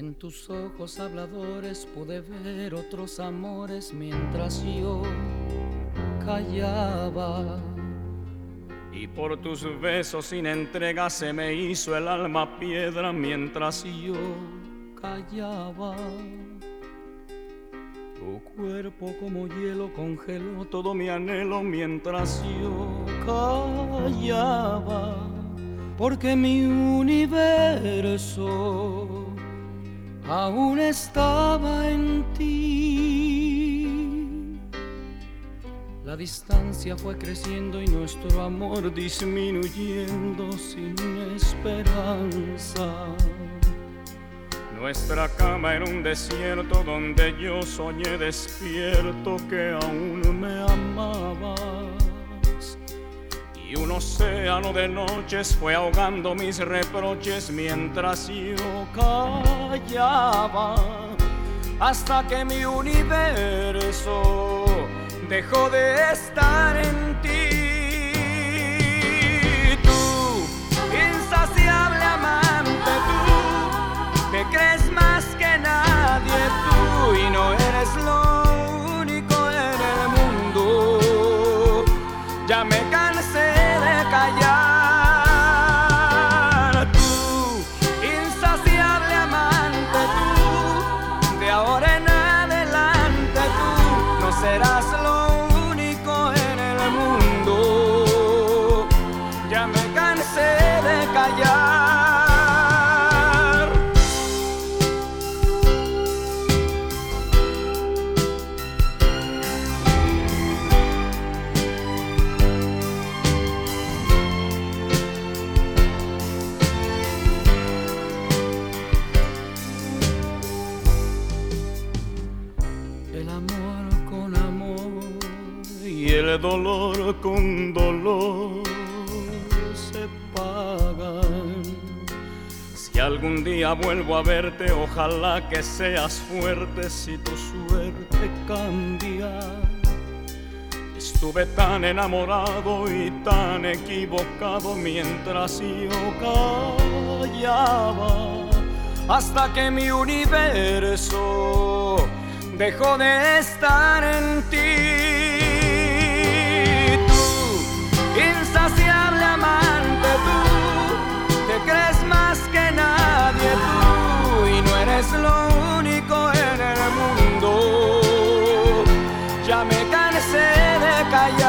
En tus ojos habladores pude ver otros amores mientras yo callaba. Y por tus besos sin entrega se me hizo el alma piedra mientras yo callaba. Tu cuerpo como hielo congeló todo mi anhelo mientras yo callaba. Porque mi universo aún estaba en ti. La distancia fue creciendo y nuestro amor disminuyendo sin esperanza. Nuestra cama era un desierto donde yo soñé despierto que aún me amabas. Y un océano de noches fue ahogando mis reproches mientras yo callaba. Hasta que mi universo dejó de estar en ti. Tú, insaciable amante, tú te crees más que nadie, tú, y no eres lo único en el mundo. Ya me cansé de callar. Tú, insaciable amante, tú, de ahora en adelante tú no serás lo único en el mundo. Ya me cansé de callar. El amor con amor y el dolor con dolor se pagan. Si algún día vuelvo a verte, ojalá que seas fuerte si tu suerte cambia. Estuve tan enamorado y tan equivocado mientras yo callaba. Hasta que mi universo dejó de estar en ti. Tú, insaciable amante, tú te crees más que nadie, tú, y no eres lo único en el mundo. Ya me cansé de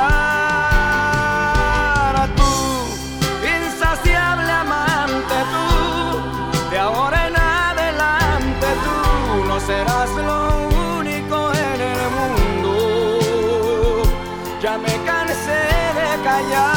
callar. Tú, insaciable amante, tú, de ahora en adelante tú no serás lo único en el mundo. Ya me cansé de callar.